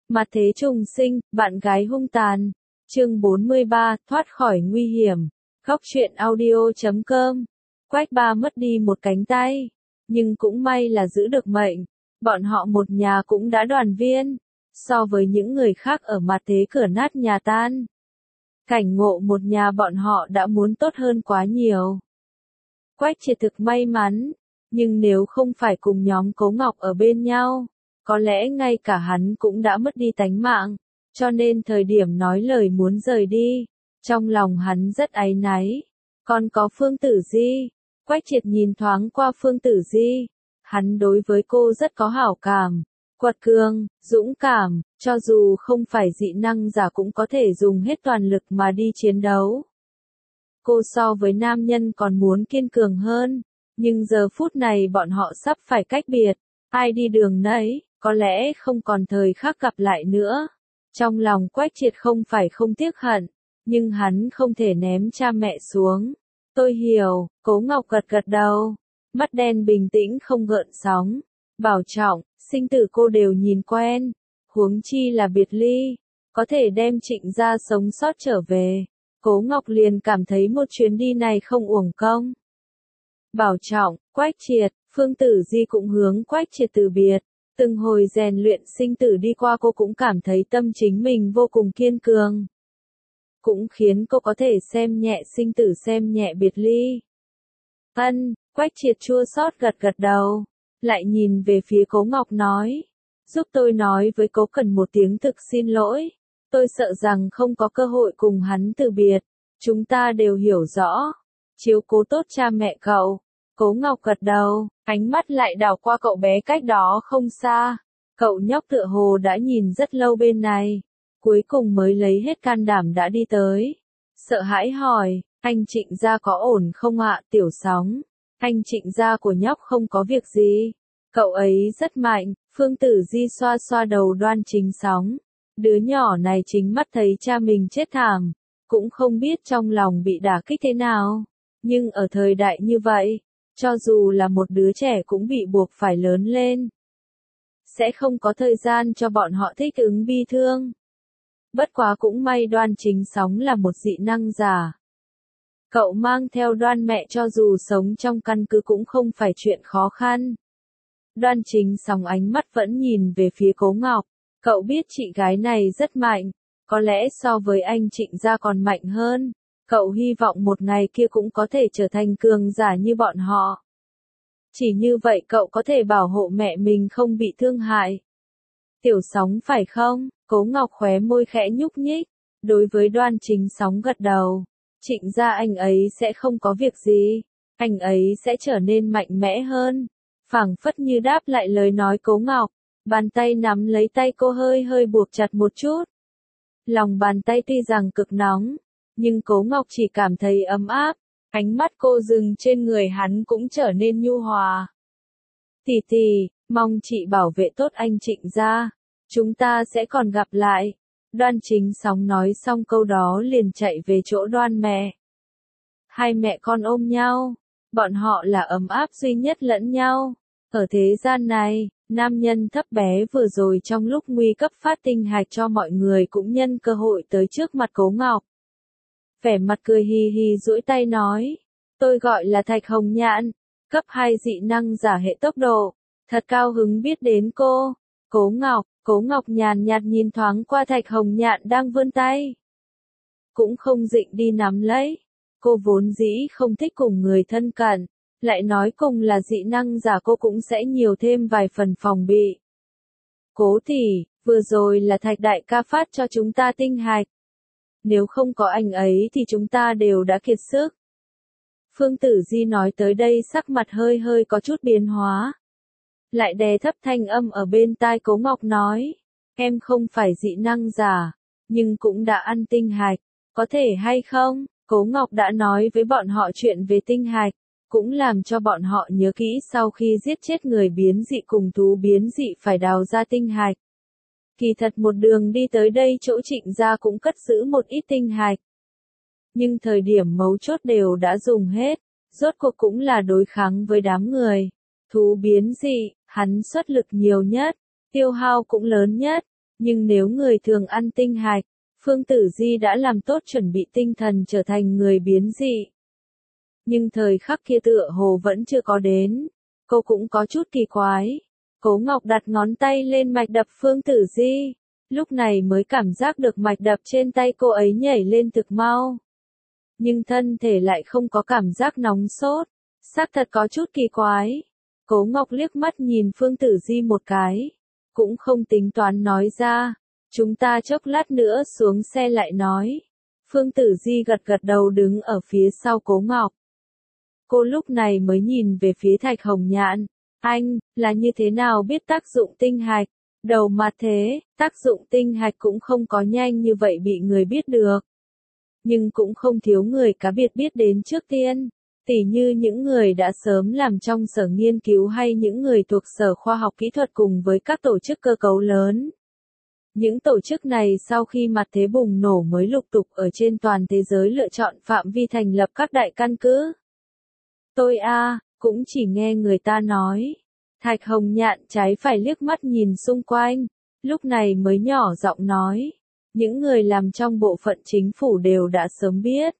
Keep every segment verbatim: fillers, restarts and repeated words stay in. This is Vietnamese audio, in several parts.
Mặt thế trùng sinh, bạn gái hung tàn. Chương bốn mươi ba, thoát khỏi nguy hiểm. Góc truyện audio chấm com. Quách Ba mất đi một cánh tay, nhưng cũng may là giữ được mệnh. Bọn họ một nhà cũng đã đoàn viên, so với những người khác ở mặt thế cửa nát nhà tan. Cảnh ngộ một nhà bọn họ đã muốn tốt hơn quá nhiều. Quách Triệt thực may mắn, nhưng nếu không phải cùng nhóm Cố Ngọc ở bên nhau, có lẽ ngay cả hắn cũng đã mất đi tánh mạng, cho nên thời điểm nói lời muốn rời đi, trong lòng hắn rất áy náy. Còn có Phương Tử Di, Quách Triệt nhìn thoáng qua Phương Tử Di, hắn đối với cô rất có hảo cảm, quật cường, dũng cảm, cho dù không phải dị năng giả cũng có thể dùng hết toàn lực mà đi chiến đấu. Cô so với nam nhân còn muốn kiên cường hơn, nhưng giờ phút này bọn họ sắp phải cách biệt, ai đi đường nấy, có lẽ không còn thời khắc gặp lại nữa. Trong lòng Quách Triệt không phải không tiếc hận, nhưng hắn không thể ném cha mẹ xuống. Tôi hiểu, Cố Ngọc gật gật đầu, mắt đen bình tĩnh không gợn sóng. Bảo trọng, sinh tử cô đều nhìn quen, huống chi là biệt ly, có thể đem Trịnh gia sống sót trở về. Cố Ngọc liền cảm thấy một chuyến đi này không uổng công. Bảo trọng, Quách Triệt, Phương Tử Di cũng hướng Quách Triệt từ biệt. Từng hồi rèn luyện sinh tử đi qua cô cũng cảm thấy tâm chính mình vô cùng kiên cường. Cũng khiến cô có thể xem nhẹ sinh tử xem nhẹ biệt ly. Ân, Quách Triệt chua xót gật gật đầu, lại nhìn về phía Cố Ngọc nói. Giúp tôi nói với Cố Cần một tiếng thực xin lỗi. Tôi sợ rằng không có cơ hội cùng hắn từ biệt. Chúng ta đều hiểu rõ. Chiếu cố tốt cha mẹ cậu. Cố Ngọc gật đầu, ánh mắt lại đảo qua cậu bé cách đó không xa. Cậu nhóc tựa hồ đã nhìn rất lâu bên này. Cuối cùng mới lấy hết can đảm đã đi tới. Sợ hãi hỏi, anh Trịnh gia có ổn không ạ? Tiểu Sóng. Anh Trịnh gia của nhóc không có việc gì. Cậu ấy rất mạnh. Phương Tử Di xoa xoa đầu Đoan Chính Sóng. Đứa nhỏ này chính mắt thấy cha mình chết thảm, cũng không biết trong lòng bị đả kích thế nào. Nhưng ở thời đại như vậy, cho dù là một đứa trẻ cũng bị buộc phải lớn lên. Sẽ không có thời gian cho bọn họ thích ứng bi thương. Bất quá cũng may Đoan Chính Sóng là một dị năng giả. Cậu mang theo Đoan mẹ cho dù sống trong căn cứ cũng không phải chuyện khó khăn. Đoan Chính Sóng ánh mắt vẫn nhìn về phía Cố Ngọc. Cậu biết chị gái này rất mạnh, có lẽ so với anh Trịnh gia còn mạnh hơn. Cậu hy vọng một ngày kia cũng có thể trở thành cường giả như bọn họ. Chỉ như vậy cậu có thể bảo hộ mẹ mình không bị thương hại. Tiểu Sóng phải không? Cố Ngọc khóe môi khẽ nhúc nhích. Đối với Đoan Chính Sóng gật đầu. Trịnh gia anh ấy sẽ không có việc gì. Anh ấy sẽ trở nên mạnh mẽ hơn. Phảng phất như đáp lại lời nói Cố Ngọc. Bàn tay nắm lấy tay cô hơi hơi buộc chặt một chút. Lòng bàn tay tuy rằng cực nóng, nhưng Cố Ngọc chỉ cảm thấy ấm áp. Ánh mắt cô dừng trên người hắn cũng trở nên nhu hòa. Tỷ tỷ, mong chị bảo vệ tốt anh Trịnh gia. Chúng ta sẽ còn gặp lại. Đoan Chính Sóng nói xong câu đó liền chạy về chỗ Đoan mẹ. Hai mẹ con ôm nhau. Bọn họ là ấm áp duy nhất lẫn nhau. Ở thế gian này, nam nhân thấp bé vừa rồi trong lúc nguy cấp phát tinh hạch cho mọi người cũng nhân cơ hội tới trước mặt Cố Ngọc. Vẻ mặt cười hì hì duỗi tay nói, tôi gọi là Thạch Hồng Nhạn, cấp hai dị năng giả hệ tốc độ, thật cao hứng biết đến cô. Cố Ngọc, Cố Ngọc nhàn nhạt nhìn thoáng qua Thạch Hồng Nhạn đang vươn tay. Cũng không định đi nắm lấy, cô vốn dĩ không thích cùng người thân cận. Lại nói cùng là dị năng giả cô cũng sẽ nhiều thêm vài phần phòng bị. Cố tỷ, vừa rồi là Thạch đại ca phát cho chúng ta tinh hạch. Nếu không có anh ấy thì chúng ta đều đã kiệt sức. Phương Tử Di nói tới đây sắc mặt hơi hơi có chút biến hóa. Lại đè thấp thanh âm ở bên tai Cố Ngọc nói. Em không phải dị năng giả, nhưng cũng đã ăn tinh hạch. Có thể hay không? Cố Ngọc đã nói với bọn họ chuyện về tinh hạch. Cũng làm cho bọn họ nhớ kỹ sau khi giết chết người biến dị cùng thú biến dị phải đào ra tinh hạch. Kỳ thật một đường đi tới đây chỗ Trịnh gia cũng cất giữ một ít tinh hạch. Nhưng thời điểm mấu chốt đều đã dùng hết, rốt cuộc cũng là đối kháng với đám người. Thú biến dị, hắn xuất lực nhiều nhất, tiêu hao cũng lớn nhất, Nhưng nếu người thường ăn tinh hạch, Phương Tử Di đã làm tốt chuẩn bị tinh thần trở thành người biến dị. Nhưng thời khắc kia tựa hồ vẫn chưa có đến, cô cũng có chút kỳ quái. Cố Ngọc đặt ngón tay lên mạch đập Phương Tử Di, lúc này mới cảm giác được mạch đập trên tay cô ấy nhảy lên thực mau. Nhưng thân thể lại không có cảm giác nóng sốt, xác thật có chút kỳ quái. Cố Ngọc liếc mắt nhìn Phương Tử Di một cái, cũng không tính toán nói ra, chúng ta chốc lát nữa xuống xe lại nói. Phương Tử Di gật gật đầu đứng ở phía sau Cố Ngọc. Cô lúc này mới nhìn về phía Thạch Hồng Nhạn, anh, là như thế nào biết tác dụng tinh hạch? Đầu mà thế, tác dụng tinh hạch cũng không có nhanh như vậy bị người biết được. Nhưng cũng không thiếu người cá biệt biết đến trước tiên, tỉ như những người đã sớm làm trong sở nghiên cứu hay những người thuộc sở khoa học kỹ thuật cùng với các tổ chức cơ cấu lớn. Những tổ chức này sau khi mặt thế bùng nổ mới lục tục ở trên toàn thế giới lựa chọn phạm vi thành lập các đại căn cứ. Tôi a à, cũng chỉ nghe người ta nói. Thạch Hồng Nhạn trái phải liếc mắt nhìn xung quanh, lúc này mới nhỏ giọng nói. Những người làm trong bộ phận chính phủ đều đã sớm biết.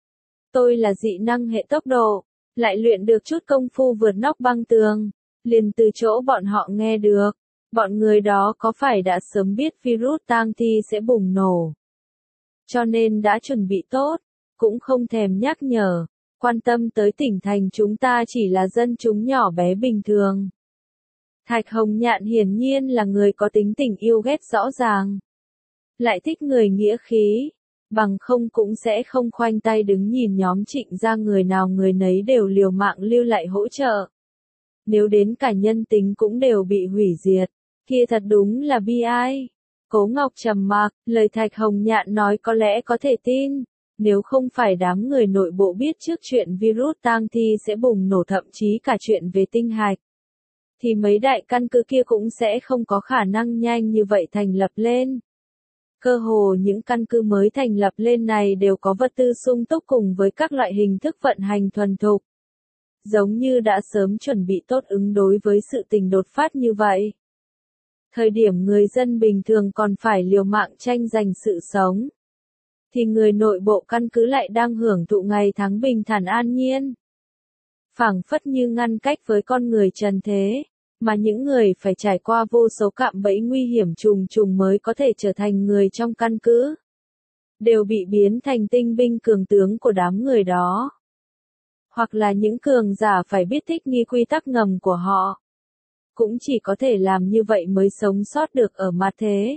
Tôi là dị năng hệ tốc độ, lại luyện được chút công phu vượt nóc băng tường, liền từ chỗ bọn họ nghe được. Bọn người đó có phải đã sớm biết virus tang thi sẽ bùng nổ, cho nên đã chuẩn bị tốt, cũng không thèm nhắc nhở, quan tâm tới tỉnh thành chúng ta chỉ là dân chúng nhỏ bé bình thường. Thạch Hồng Nhạn hiển nhiên là người có tính tình yêu ghét rõ ràng, lại thích người nghĩa khí, bằng không cũng sẽ không khoanh tay đứng nhìn nhóm Trịnh gia người nào người nấy đều liều mạng lưu lại hỗ trợ. Nếu đến cả nhân tính cũng đều bị hủy diệt, kia thật đúng là bi ai. Cố Ngọc trầm mặc, lời Thạch Hồng Nhạn nói có lẽ có thể tin, nếu không phải đám người nội bộ biết trước chuyện virus tang thi sẽ bùng nổ thậm chí cả chuyện về tinh hạch, thì mấy đại căn cứ kia cũng sẽ không có khả năng nhanh như vậy thành lập lên. Cơ hồ những căn cứ mới thành lập lên này đều có vật tư sung túc cùng với các loại hình thức vận hành thuần thục. Giống như đã sớm chuẩn bị tốt ứng đối với sự tình đột phát như vậy. Thời điểm người dân bình thường còn phải liều mạng tranh giành sự sống, thì người nội bộ căn cứ lại đang hưởng thụ ngày tháng bình thản an nhiên. Phảng phất như ngăn cách với con người trần thế, mà những người phải trải qua vô số cạm bẫy nguy hiểm trùng trùng mới có thể trở thành người trong căn cứ, đều bị biến thành tinh binh cường tướng của đám người đó. Hoặc là những cường giả phải biết thích nghi quy tắc ngầm của họ. Cũng chỉ có thể làm như vậy mới sống sót được ở mặt thế.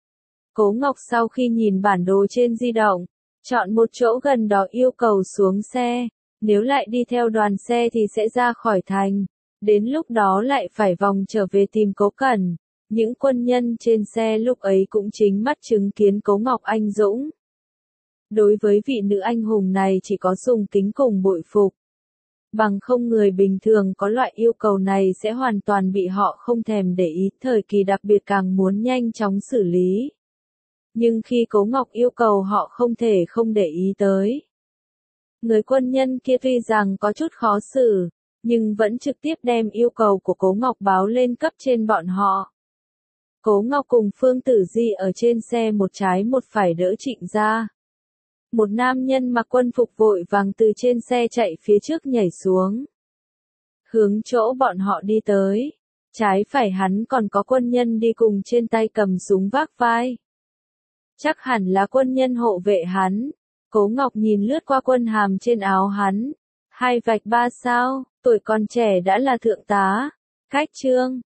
Cố Ngọc sau khi nhìn bản đồ trên di động, chọn một chỗ gần đó yêu cầu xuống xe, nếu lại đi theo đoàn xe thì sẽ ra khỏi thành, đến lúc đó lại phải vòng trở về tìm Cố Cẩn. Những quân nhân trên xe lúc ấy cũng chính mắt chứng kiến Cố Ngọc anh dũng. Đối với vị nữ anh hùng này chỉ có sùng kính cùng bội phục. Bằng không người bình thường có loại yêu cầu này sẽ hoàn toàn bị họ không thèm để ý, thời kỳ đặc biệt càng muốn nhanh chóng xử lý. Nhưng khi Cố Ngọc yêu cầu họ không thể không để ý tới. Người quân nhân kia tuy rằng có chút khó xử, nhưng vẫn trực tiếp đem yêu cầu của Cố Ngọc báo lên cấp trên bọn họ. Cố Ngọc cùng Phương Tử Di ở trên xe một trái một phải đỡ Trịnh gia. Một nam nhân mặc quân phục vội vàng từ trên xe chạy phía trước nhảy xuống. Hướng chỗ bọn họ đi tới. Trái phải hắn còn có quân nhân đi cùng trên tay cầm súng vác vai. Chắc hẳn là quân nhân hộ vệ hắn. Cố Ngọc nhìn lướt qua quân hàm trên áo hắn. Hai vạch ba sao, tuổi còn trẻ đã là thượng tá. Cách trương,